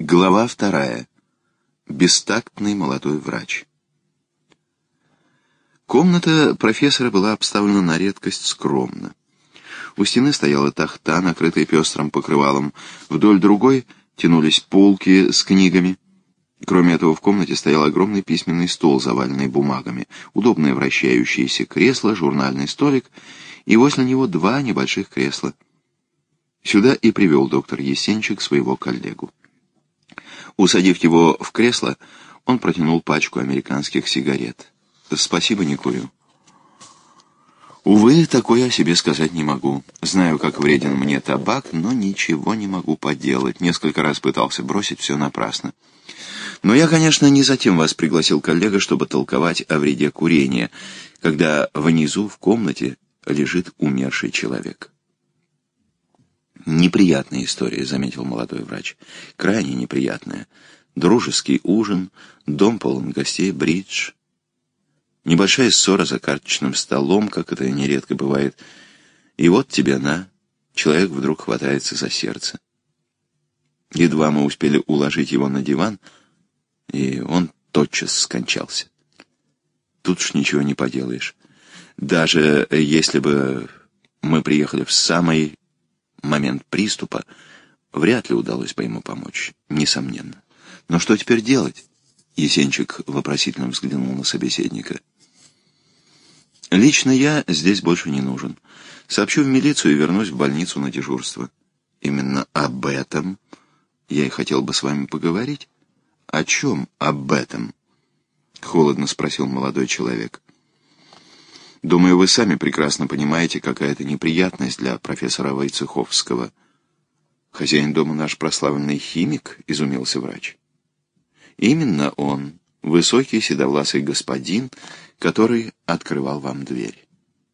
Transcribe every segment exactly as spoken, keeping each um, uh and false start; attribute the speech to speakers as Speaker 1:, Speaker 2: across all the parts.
Speaker 1: Глава вторая. Бестактный молодой врач. Комната профессора была обставлена на редкость скромно. У стены стояла тахта, накрытая пестрым покрывалом. Вдоль другой тянулись полки с книгами. Кроме этого, в комнате стоял огромный письменный стол, заваленный бумагами, удобное вращающееся кресло, журнальный столик и возле него два небольших кресла. Сюда и привел доктор Есенчик своего коллегу. Усадив его в кресло, он протянул пачку американских сигарет. «Спасибо, не курю». «Увы, такое о себе сказать не могу. Знаю, как вреден мне табак, но ничего не могу поделать. Несколько раз пытался бросить, все напрасно. Но я, конечно, не затем вас пригласил, коллега, чтобы толковать о вреде курения, когда внизу в комнате лежит умерший человек». «Неприятная история», — заметил молодой врач. «Крайне неприятная. Дружеский ужин, дом полон гостей, бридж. Небольшая ссора за карточным столом, как это нередко бывает. И вот тебе на. Человек вдруг хватается за сердце. Едва мы успели уложить его на диван, и он тотчас скончался. Тут уж ничего не поделаешь. Даже если бы мы приехали в самый момент приступа, вряд ли удалось бы ему помочь, несомненно. Но что теперь делать?» Есенчик вопросительно взглянул на собеседника. «Лично я здесь больше не нужен. Сообщу в милицию и вернусь в больницу на дежурство. Именно об этом я и хотел бы с вами поговорить». «О чем об этом?» — холодно спросил молодой человек. «Думаю, вы сами прекрасно понимаете, какая это неприятность для профессора Войцеховского». «Хозяин дома наш прославленный химик?» — изумился врач. «Именно он, высокий седовласый господин, который открывал вам дверь».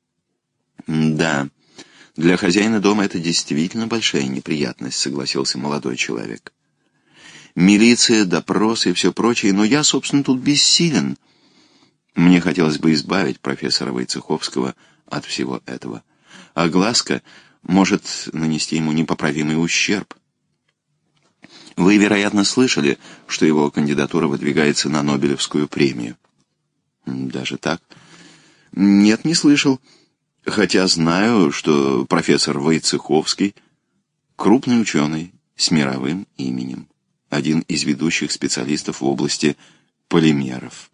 Speaker 1: «Да, для хозяина дома это действительно большая неприятность», — согласился молодой человек. «Милиция, допросы и все прочее, но я, собственно, тут бессилен. Мне хотелось бы избавить профессора Войцеховского от всего этого. Огласка может нанести ему непоправимый ущерб. Вы, вероятно, слышали, что его кандидатура выдвигается на Нобелевскую премию». «Даже так?» «Нет, не слышал. Хотя знаю, что профессор Войцеховский — крупный ученый с мировым именем, один из ведущих специалистов в области полимеров.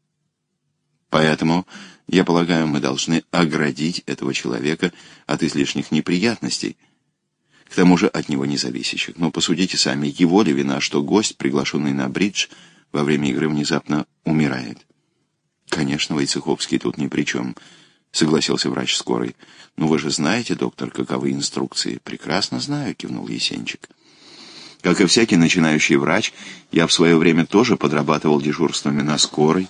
Speaker 1: Поэтому, я полагаю, мы должны оградить этого человека от излишних неприятностей, к тому же от него независящих. Но посудите сами, его ли вина, что гость, приглашенный на бридж, во время игры внезапно умирает?» «Конечно, Войцеховский тут ни при чем», — согласился врач скорой. «Но вы же знаете, доктор, каковы инструкции?» «Прекрасно знаю», — кивнул Есенчик. «Как и всякий начинающий врач, я в свое время тоже подрабатывал дежурствами на скорой.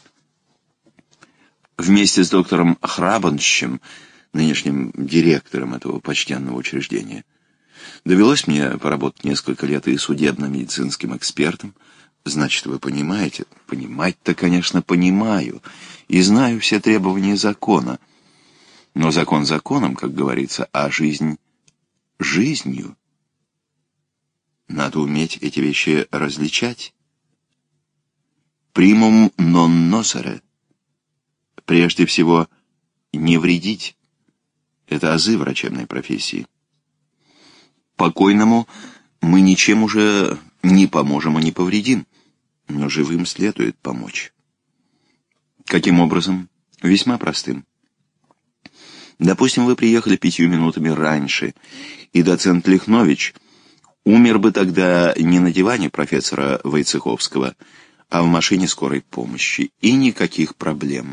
Speaker 1: Вместе с доктором Храбанщем, нынешним директором этого почтенного учреждения. Довелось мне поработать несколько лет и судебно-медицинским экспертом. Значит, вы понимаете?» «Понимать-то, конечно, понимаю, и знаю все требования закона. Но закон законом, как говорится, а жизнь жизнью. Надо уметь эти вещи различать. Примум нон носере. Прежде всего, не вредить. Это азы врачебной профессии. Покойному мы ничем уже не поможем и не повредим, но живым следует помочь». «Каким образом?» «Весьма простым. Допустим, вы приехали пятью минутами раньше, и доцент Лихнович умер бы тогда не на диване профессора Войцеховского, а в машине скорой помощи, и никаких проблем.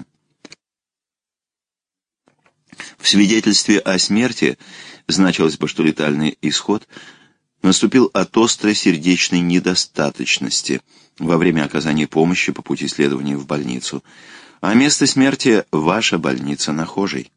Speaker 1: В свидетельстве о смерти значилось бы, что летальный исход наступил от острой сердечной недостаточности во время оказания помощи по пути следования в больницу, а место смерти — ваша больница на Хожей.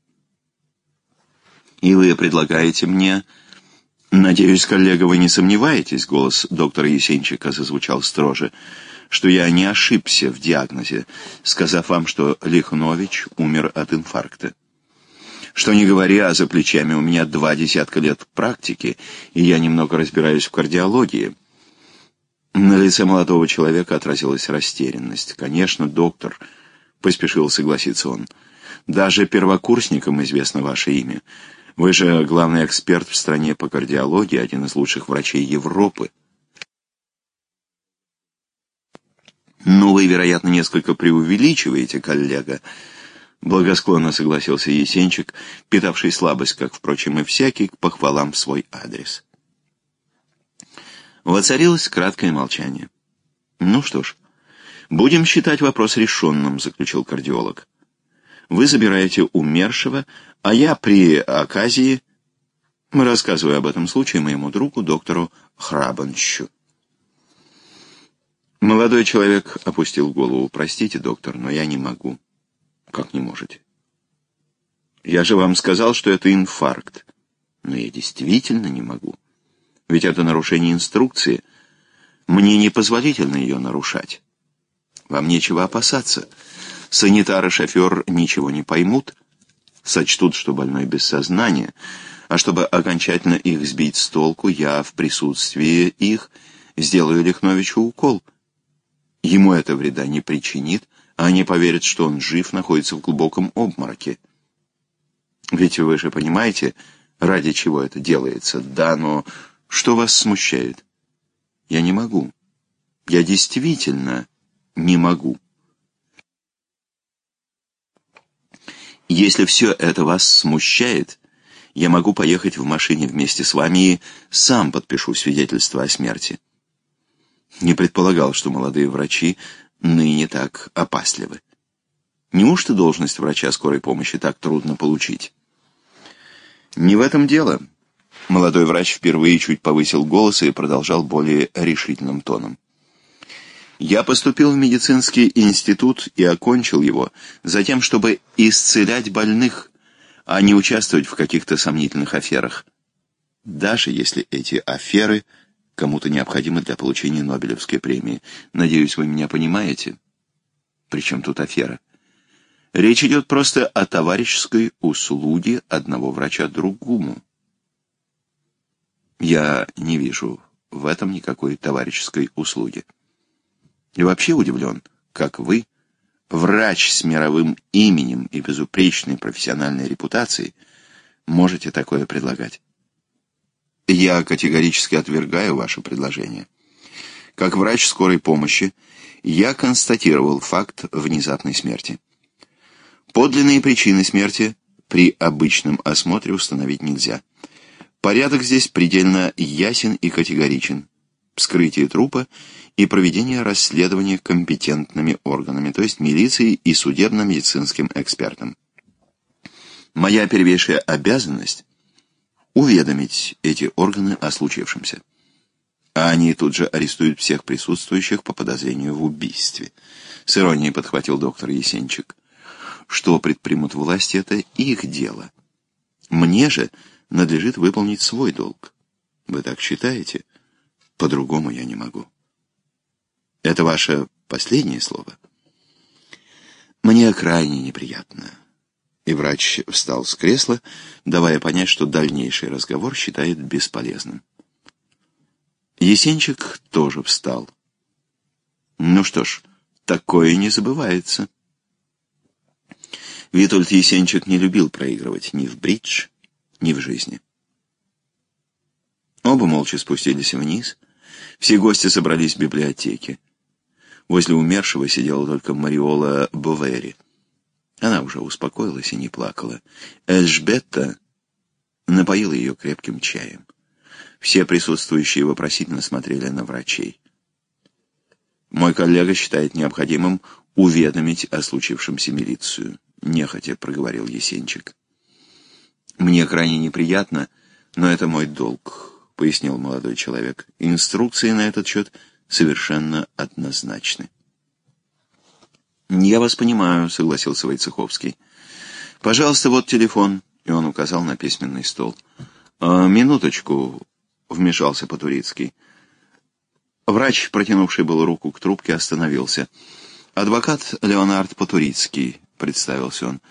Speaker 1: И вы предлагаете мне... Надеюсь, коллега, вы не сомневаетесь, голос доктора Есенчика зазвучал строже, что я не ошибся в диагнозе, сказав вам, что Лихнович умер от инфаркта. Что не говоря, за плечами у меня два десятка лет практики, и я немного разбираюсь в кардиологии. На лице молодого человека отразилась растерянность. «Конечно, доктор», — поспешил согласиться он. «Даже первокурсникам известно ваше имя. Вы же главный эксперт в стране по кардиологии, один из лучших врачей Европы». «Ну, вы, вероятно, несколько преувеличиваете, коллега», — благосклонно согласился Есенчик, питавший слабость, как, впрочем, и всякий, к похвалам в свой адрес. Воцарилось краткое молчание. «Ну что ж, будем считать вопрос решенным», — заключил кардиолог. «Вы забираете умершего, а я при оказии рассказываю об этом случае моему другу, доктору Храбанщу». Молодой человек опустил голову. «Простите, доктор, но я не могу». «Как не можете?» «Я же вам сказал, что это инфаркт». «Но я действительно не могу. Ведь это нарушение инструкции. Мне непозволительно ее нарушать. Вам нечего опасаться. Санитар и шофер ничего не поймут, сочтут, что больной без сознания, а чтобы окончательно их сбить с толку, я в присутствии их сделаю Лихновичу укол. Ему это вреда не причинит, а они поверят, что он жив, находится в глубоком обмороке. Ведь вы же понимаете, ради чего это делается. Да, но что вас смущает? Я не могу. Я действительно не могу. Если все это вас смущает, я могу поехать в машине вместе с вами и сам подпишу свидетельство о смерти. Не предполагал, что молодые врачи ныне так опасливы. Неужто должность врача скорой помощи так трудно получить? Не в этом дело. Молодой врач впервые чуть повысил голос и продолжал более решительным тоном. Я поступил в медицинский институт и окончил его затем, чтобы исцелять больных, а не участвовать в каких-то сомнительных аферах. Даже если эти аферы кому-то необходимы для получения Нобелевской премии. Надеюсь, вы меня понимаете? Причем тут афера? Речь идет просто о товарищеской услуге одного врача другому. Я не вижу в этом никакой товарищеской услуги. И вообще удивлен, как вы, врач с мировым именем и безупречной профессиональной репутацией, можете такое предлагать. Я категорически отвергаю ваше предложение. Как врач скорой помощи, я констатировал факт внезапной смерти. Подлинные причины смерти при обычном осмотре установить нельзя. Порядок здесь предельно ясен и категоричен. Вскрытие трупа и проведение расследования компетентными органами, то есть милицией и судебно-медицинским экспертом. Моя первейшая обязанность — уведомить эти органы о случившемся. А они тут же арестуют всех присутствующих по подозрению в убийстве. С иронией подхватил доктор Есенчик. Что предпримут власти, это их дело. Мне же надлежит выполнить свой долг. Вы так считаете? По-другому я не могу. Это ваше последнее слово? Мне крайне неприятно. И врач встал с кресла, давая понять, что дальнейший разговор считает бесполезным. Есенчик тоже встал. Ну что ж, такое не забывается. Витольд Есенчик не любил проигрывать ни в бридж, ни в жизни. Оба молча спустились вниз. Все гости собрались в библиотеке. Возле умершего сидела только Мариола Бовери. Она уже успокоилась и не плакала. Эльжбетта напоила ее крепким чаем. Все присутствующие вопросительно смотрели на врачей. «Мой коллега считает необходимым уведомить о случившемся милицию», — нехотя проговорил Есенчик. «Мне крайне неприятно, но это мой долг», — пояснил молодой человек. «Инструкции на этот счет совершенно однозначны». «Я вас понимаю», — согласился Войцеховский. «Пожалуйста, вот телефон», — и он указал на письменный стол. «А, «Минуточку», — вмешался Потурицкий. Врач, протянувший было руку к трубке, остановился. «Адвокат Леонард Потурицкий», — представился он.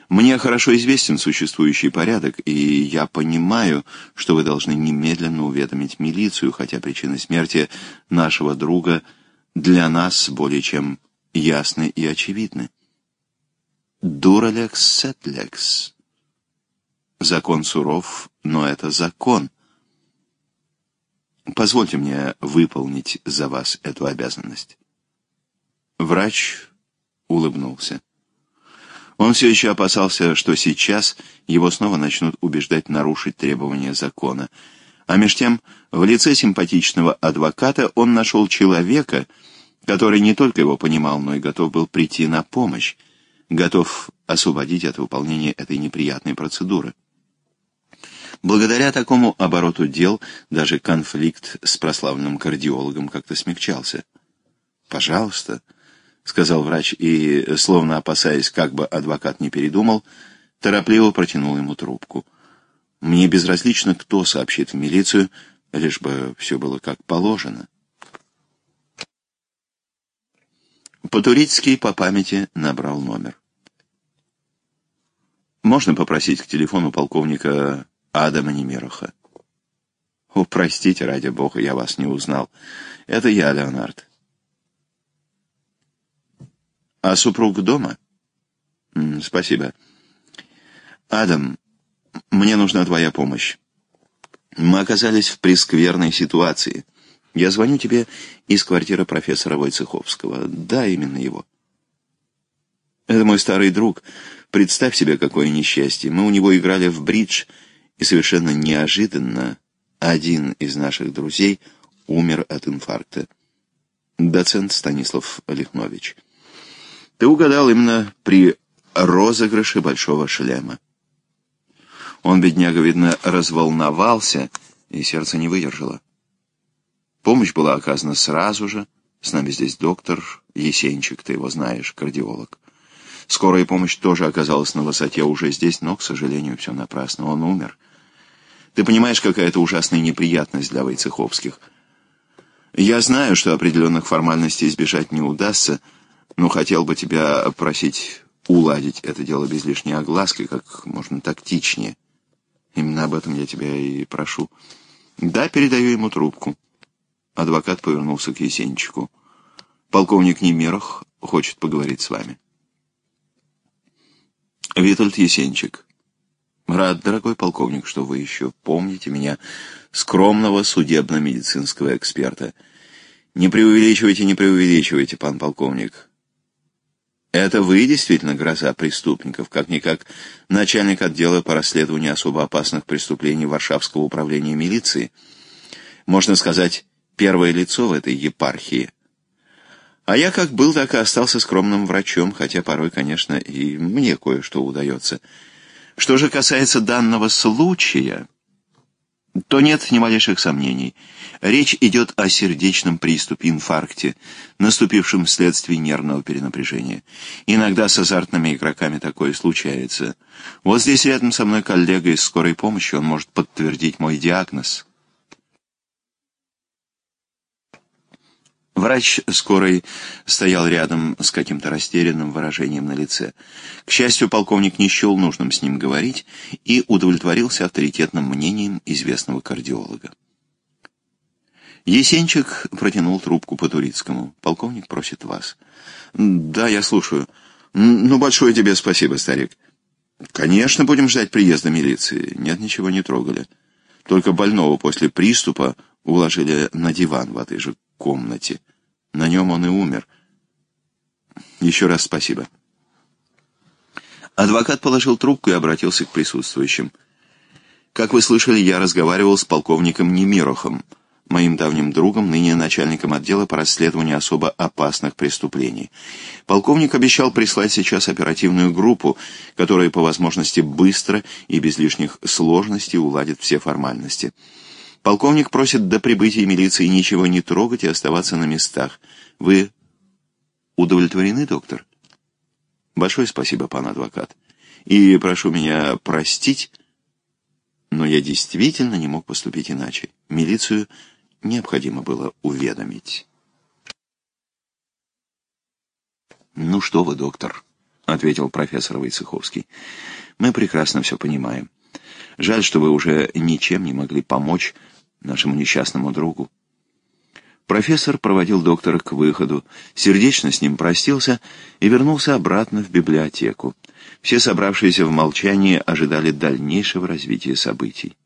Speaker 1: Мне хорошо известен существующий порядок, и я понимаю, что вы должны немедленно уведомить милицию, хотя причины смерти нашего друга для нас более чем ясны и очевидны. Дуралекс сетлекс. Закон суров, но это закон. Позвольте мне выполнить за вас эту обязанность. Врач улыбнулся. Он все еще опасался, что сейчас его снова начнут убеждать нарушить требования закона. А меж тем, в лице симпатичного адвоката он нашел человека, который не только его понимал, но и готов был прийти на помощь, готов освободить от выполнения этой неприятной процедуры. Благодаря такому обороту дел даже конфликт с прославленным кардиологом как-то смягчался. «Пожалуйста», — сказал врач, и, словно опасаясь, как бы адвокат не передумал, торопливо протянул ему трубку. «Мне безразлично, кто сообщит в милицию, лишь бы все было как положено». По-турецки по памяти набрал номер. «Можно попросить к телефону полковника Адама Немироха?» «О, простите, ради бога, я вас не узнал. Это я, Леонард». «А супруг дома?» М, «Спасибо. Адам, мне нужна твоя помощь. Мы оказались в прескверной ситуации. Я звоню тебе из квартиры профессора Войцеховского. Да, именно его. Это мой старый друг. Представь себе, какое несчастье. Мы у него играли в бридж, и совершенно неожиданно один из наших друзей умер от инфаркта. Доцент Станислав Лихнович. Ты угадал именно при розыгрыше большого шлема. Он, бедняга, видно, разволновался, и сердце не выдержало. Помощь была оказана сразу же. С нами здесь доктор Есенчик, ты его знаешь, кардиолог. Скорая помощь тоже оказалась на высоте уже здесь, но, к сожалению, все напрасно. Он умер. Ты понимаешь, какая это ужасная неприятность для Войцеховских. Я знаю, что определенных формальностей избежать не удастся, но хотел бы тебя просить уладить это дело без лишней огласки, как можно тактичнее. Именно об этом я тебя и прошу. Да, передаю ему трубку. Адвокат повернулся к Есенчику. Полковник Немирох хочет поговорить с вами. Витольд Есенчик. Рад, дорогой полковник, что вы еще помните меня, скромного судебно-медицинского эксперта. Не преувеличивайте, не преувеличивайте, пан полковник. Это вы действительно гроза преступников, как-никак начальник отдела по расследованию особо опасных преступлений Варшавского управления милиции. Можно сказать, первое лицо в этой епархии. А я как был, так и остался скромным врачом, хотя порой, конечно, и мне кое-что удается. Что же касается данного случая, то нет ни малейших сомнений. Речь идет о сердечном приступе, инфаркте, наступившем вследствие нервного перенапряжения. Иногда с азартными игроками такое случается. Вот здесь рядом со мной коллега из скорой помощи, он может подтвердить мой диагноз. Врач скорой стоял рядом с каким-то растерянным выражением на лице. К счастью, полковник не счел нужным с ним говорить и удовлетворился авторитетным мнением известного кардиолога. Есенчик протянул трубку по-турецкому. «Полковник просит вас». «Да, я слушаю. Ну, большое тебе спасибо, старик». «Конечно, будем ждать приезда милиции. Нет, ничего не трогали. Только больного после приступа уложили на диван в этой же комнате. На нем он и умер. Еще раз спасибо». Адвокат положил трубку и обратился к присутствующим. «Как вы слышали, я разговаривал с полковником Немирохом, моим давним другом, ныне начальником отдела по расследованию особо опасных преступлений. Полковник обещал прислать сейчас оперативную группу, которая по возможности быстро и без лишних сложностей уладит все формальности. Полковник просит до прибытия милиции ничего не трогать и оставаться на местах. Вы удовлетворены, доктор?» «Большое спасибо, пан адвокат. И прошу меня простить, но я действительно не мог поступить иначе. Милицию необходимо было уведомить». «Ну что вы, доктор, — ответил профессор Войцеховский. «Мы прекрасно все понимаем. Жаль, что вы уже ничем не могли помочь нашему несчастному другу». Профессор проводил доктора к выходу, сердечно с ним простился и вернулся обратно в библиотеку. Все собравшиеся в молчании ожидали дальнейшего развития событий.